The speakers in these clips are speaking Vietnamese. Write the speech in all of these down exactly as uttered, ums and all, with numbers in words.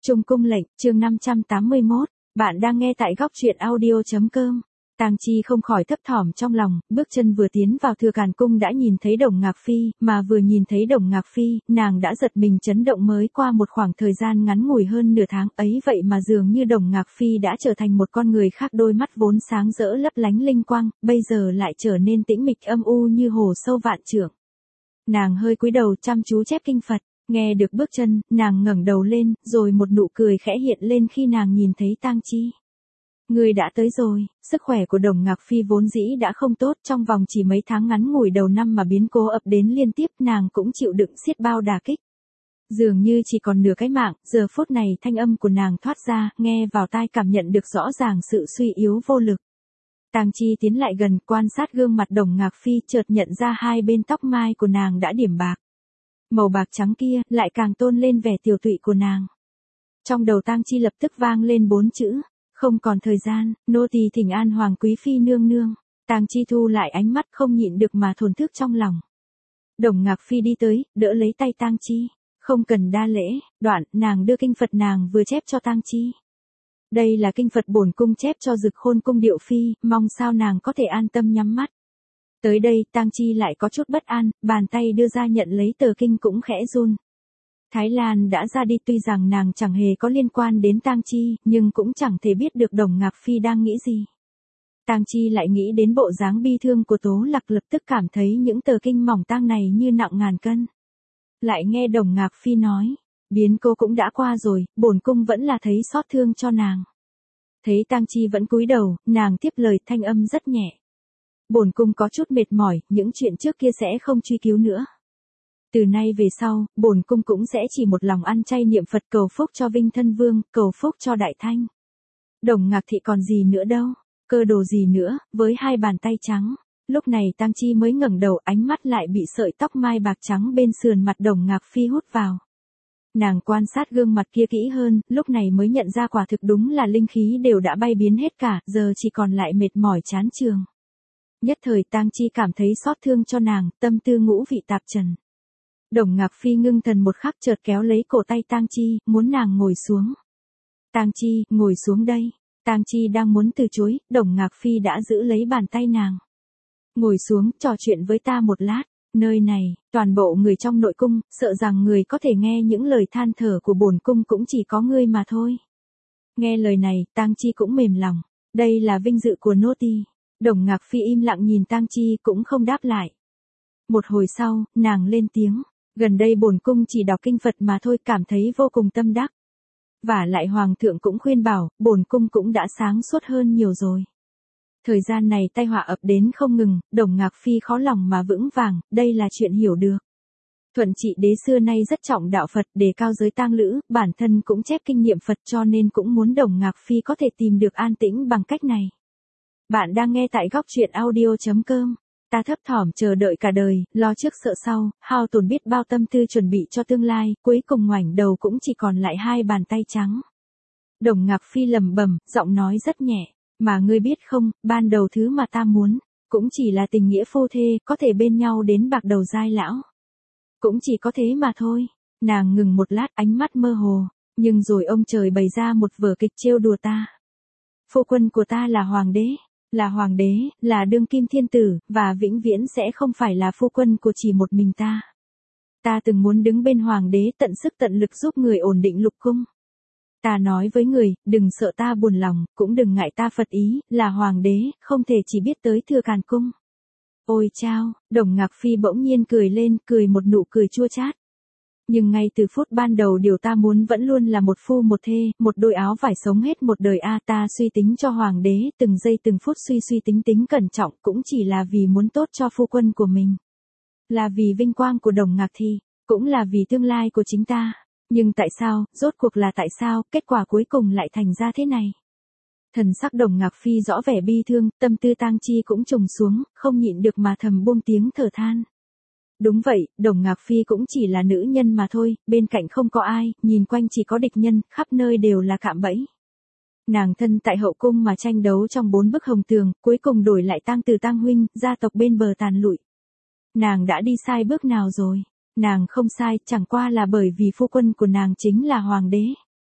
Trung cung lệnh, chương năm trăm tám mươi mốt, bạn đang nghe tại góc truyện audio.com. Tang Chi không khỏi thấp thỏm trong lòng, bước chân vừa tiến vào Thừa Càn cung đã nhìn thấy Đồng Ngạc Phi, mà vừa nhìn thấy Đồng Ngạc Phi, nàng đã giật mình chấn động. Mới qua một khoảng thời gian ngắn ngủi hơn nửa tháng ấy vậy mà dường như Đồng Ngạc Phi đã trở thành một con người khác, đôi mắt vốn sáng rỡ lấp lánh linh quang, bây giờ lại trở nên tĩnh mịch âm u như hồ sâu vạn trượng. Nàng hơi cúi đầu chăm chú chép kinh Phật. Nghe được bước chân, nàng ngẩng đầu lên, rồi một nụ cười khẽ hiện lên khi nàng nhìn thấy Tang Chi. Người đã tới rồi. Sức khỏe của Đồng Ngạc Phi vốn dĩ đã không tốt, trong vòng chỉ mấy tháng ngắn ngủi đầu năm mà biến cố ập đến liên tiếp, nàng cũng chịu đựng xiết bao đả kích. Dường như chỉ còn nửa cái mạng, giờ phút này thanh âm của nàng thoát ra, nghe vào tai cảm nhận được rõ ràng sự suy yếu vô lực. Tang Chi tiến lại gần, quan sát gương mặt Đồng Ngạc Phi, chợt nhận ra hai bên tóc mai của nàng đã điểm bạc. Màu bạc trắng kia lại càng tôn lên vẻ tiểu tụy của nàng. Trong đầu Tang Chi lập tức vang lên bốn chữ, không còn thời gian, nô tỳ thỉnh an Hoàng quý phi nương nương. Tang Chi thu lại ánh mắt, không nhịn được mà thổn thức trong lòng. Đồng Ngạc Phi đi tới, đỡ lấy tay Tang Chi, không cần đa lễ. Đoạn, nàng đưa kinh Phật nàng vừa chép cho Tang Chi. Đây là kinh Phật bổn cung chép cho Dực Khôn cung Điệu Phi, mong sao nàng có thể an tâm nhắm mắt. Tới đây, Tang Chi lại có chút bất an, bàn tay đưa ra nhận lấy tờ kinh cũng khẽ run. Thái Lan đã ra đi, tuy rằng nàng chẳng hề có liên quan đến Tang Chi, nhưng cũng chẳng thể biết được Đồng Ngạc Phi đang nghĩ gì. Tang Chi lại nghĩ đến bộ dáng bi thương của Tố Lạc, lập tức cảm thấy những tờ kinh mỏng tang này như nặng ngàn cân. Lại nghe Đồng Ngạc Phi nói, biến cô cũng đã qua rồi, bổn cung vẫn là thấy xót thương cho nàng. Thấy Tang Chi vẫn cúi đầu, nàng tiếp lời, thanh âm rất nhẹ. Bổn cung có chút mệt mỏi, những chuyện trước kia sẽ không truy cứu nữa. Từ nay về sau, bổn cung cũng sẽ chỉ một lòng ăn chay niệm Phật, cầu phúc cho Vinh Thân Vương, cầu phúc cho Đại Thanh. Đồng Ngạc thị còn gì nữa đâu, cơ đồ gì nữa, với hai bàn tay trắng. Lúc này Tang Chi mới ngẩng đầu, ánh mắt lại bị sợi tóc mai bạc trắng bên sườn mặt Đồng Ngạc Phi hút vào. Nàng quan sát gương mặt kia kỹ hơn, lúc này mới nhận ra quả thực đúng là linh khí đều đã bay biến hết cả, giờ chỉ còn lại mệt mỏi chán chường. Nhất thời Tang Chi cảm thấy xót thương cho nàng, tâm tư ngũ vị tạp trần. Đồng Ngạc Phi ngưng thần một khắc, chợt kéo lấy cổ tay Tang Chi, muốn nàng ngồi xuống. Tang Chi, ngồi xuống đây. Tang Chi đang muốn từ chối, Đồng Ngạc Phi đã giữ lấy bàn tay nàng. Ngồi xuống, trò chuyện với ta một lát. Nơi này, toàn bộ người trong nội cung, sợ rằng người có thể nghe những lời than thở của bổn cung cũng chỉ có ngươi mà thôi. Nghe lời này, Tang Chi cũng mềm lòng. Đây là vinh dự của nô tỳ. Đồng Ngạc Phi im lặng nhìn Tang Chi cũng không đáp lại. Một hồi sau, nàng lên tiếng, gần đây bổn cung chỉ đọc kinh Phật mà thôi, cảm thấy vô cùng tâm đắc. Và lại Hoàng thượng cũng khuyên bảo, bổn cung cũng đã sáng suốt hơn nhiều rồi. Thời gian này tai họa ập đến không ngừng, Đồng Ngạc Phi khó lòng mà vững vàng, đây là chuyện hiểu được. Thuận trị đế xưa nay rất trọng đạo Phật, đề cao giới tang lữ, bản thân cũng chép kinh nghiệm Phật, cho nên cũng muốn Đồng Ngạc Phi có thể tìm được an tĩnh bằng cách này. Bạn đang nghe tại góc truyện audio.com. Ta thấp thỏm chờ đợi cả đời, lo trước sợ sau, hao tổn biết bao tâm tư chuẩn bị cho tương lai, cuối cùng ngoảnh đầu cũng chỉ còn lại hai bàn tay trắng. Đồng Ngạc Phi lẩm bẩm, giọng nói rất nhẹ, mà ngươi biết không, ban đầu thứ mà ta muốn, cũng chỉ là tình nghĩa phu thê, có thể bên nhau đến bạc đầu giai lão. Cũng chỉ có thế mà thôi. Nàng ngừng một lát, ánh mắt mơ hồ, nhưng rồi ông trời bày ra một vở kịch trêu đùa ta. Phu quân của ta là hoàng đế. Là hoàng đế, là đương kim thiên tử, và vĩnh viễn sẽ không phải là phu quân của chỉ một mình ta. Ta từng muốn đứng bên hoàng đế tận sức tận lực giúp người ổn định lục cung. Ta nói với người, đừng sợ ta buồn lòng, cũng đừng ngại ta phật ý, là hoàng đế, không thể chỉ biết tới Thừa Càn cung. Ôi chao, Đồng Ngạc Phi bỗng nhiên cười lên, cười một nụ cười chua chát. Nhưng ngay từ phút ban đầu điều ta muốn vẫn luôn là một phu một thê, một đôi áo vải sống hết một đời a. Ta suy tính cho hoàng đế, từng giây từng phút suy suy tính tính cẩn trọng, cũng chỉ là vì muốn tốt cho phu quân của mình. Là vì vinh quang của Đồng Ngạc Thị, cũng là vì tương lai của chính ta. Nhưng tại sao, rốt cuộc là tại sao, kết quả cuối cùng lại thành ra thế này? Thần sắc Đồng Ngạc Phi rõ vẻ bi thương, tâm tư Tang Chi cũng trùng xuống, không nhịn được mà thầm buông tiếng thở than. Đúng vậy, Đồng Ngạc Phi cũng chỉ là nữ nhân mà thôi, bên cạnh không có ai, nhìn quanh chỉ có địch nhân, khắp nơi đều là cạm bẫy. Nàng thân tại hậu cung mà tranh đấu trong bốn bức hồng tường, cuối cùng đổi lại Tang Từ Tang huynh, gia tộc bên bờ tàn lụi. Nàng đã đi sai bước nào rồi? Nàng không sai, chẳng qua là bởi vì phu quân của nàng chính là hoàng đế.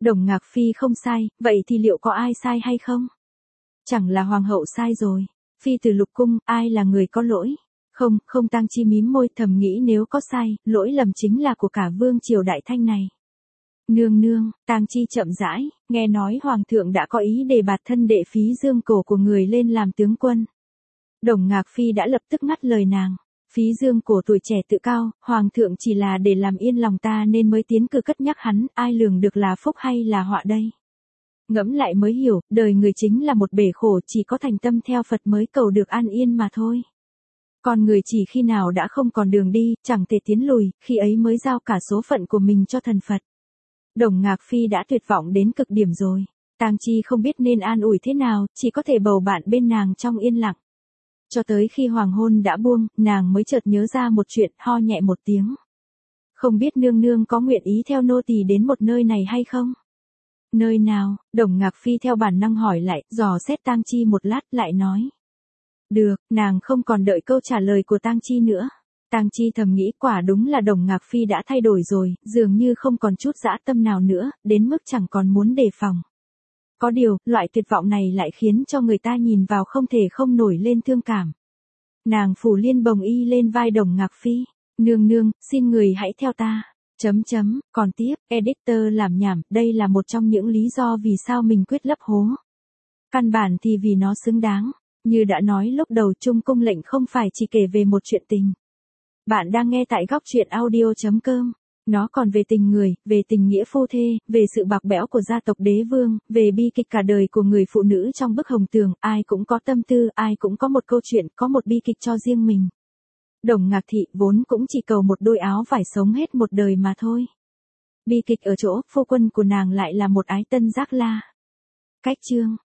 Đồng Ngạc Phi không sai, vậy thì liệu có ai sai hay không? Chẳng là hoàng hậu sai rồi. Phi từ lục cung, ai là người có lỗi? Không, không. Tang Chi mím môi thầm nghĩ nếu có sai, lỗi lầm chính là của cả vương triều Đại Thanh này. Nương nương, Tang Chi chậm rãi, nghe nói hoàng thượng đã có ý đề bạt thân đệ Phí Dương Cổ của người lên làm tướng quân. Đồng Ngạc Phi đã lập tức ngắt lời nàng. Phí Dương Cổ tuổi trẻ tự cao, hoàng thượng chỉ là để làm yên lòng ta nên mới tiến cử cất nhắc hắn, ai lường được là phúc hay là họa đây. Ngẫm lại mới hiểu, đời người chính là một bể khổ, chỉ có thành tâm theo Phật mới cầu được an yên mà thôi. Còn người chỉ khi nào đã không còn đường đi, chẳng thể tiến lùi, khi ấy mới giao cả số phận của mình cho thần Phật. Đồng Ngạc Phi đã tuyệt vọng đến cực điểm rồi. Tang Chi không biết nên an ủi thế nào, chỉ có thể bầu bạn bên nàng trong yên lặng. Cho tới khi hoàng hôn đã buông, nàng mới chợt nhớ ra một chuyện, ho nhẹ một tiếng. Không biết nương nương có nguyện ý theo nô tỳ đến một nơi này hay không? Nơi nào? Đồng Ngạc Phi theo bản năng hỏi lại, dò xét Tang Chi một lát lại nói. Được, nàng không còn đợi câu trả lời của Tang Chi nữa. Tang Chi thầm nghĩ quả đúng là Đồng Ngạc Phi đã thay đổi rồi, dường như không còn chút dã tâm nào nữa, đến mức chẳng còn muốn đề phòng. Có điều, loại tuyệt vọng này lại khiến cho người ta nhìn vào không thể không nổi lên thương cảm. Nàng phủ liên bồng y lên vai Đồng Ngạc Phi. Nương nương, xin người hãy theo ta. Chấm chấm, còn tiếp, editor làm nhảm, đây là một trong những lý do vì sao mình quyết lấp hố. Căn bản thì vì nó xứng đáng. Như đã nói lúc đầu, Trung Cung lệnh không phải chỉ kể về một chuyện tình. Bạn đang nghe tại góc truyện audio chấm com. Nó còn về tình người, về tình nghĩa phu thê, về sự bạc bẽo của gia tộc đế vương, về bi kịch cả đời của người phụ nữ trong bức hồng tường, ai cũng có tâm tư, ai cũng có một câu chuyện, có một bi kịch cho riêng mình. Đồng Ngạc Thị vốn cũng chỉ cầu một đôi áo vải sống hết một đời mà thôi. Bi kịch ở chỗ, phu quân của nàng lại là một ái tân giác la. Cách chương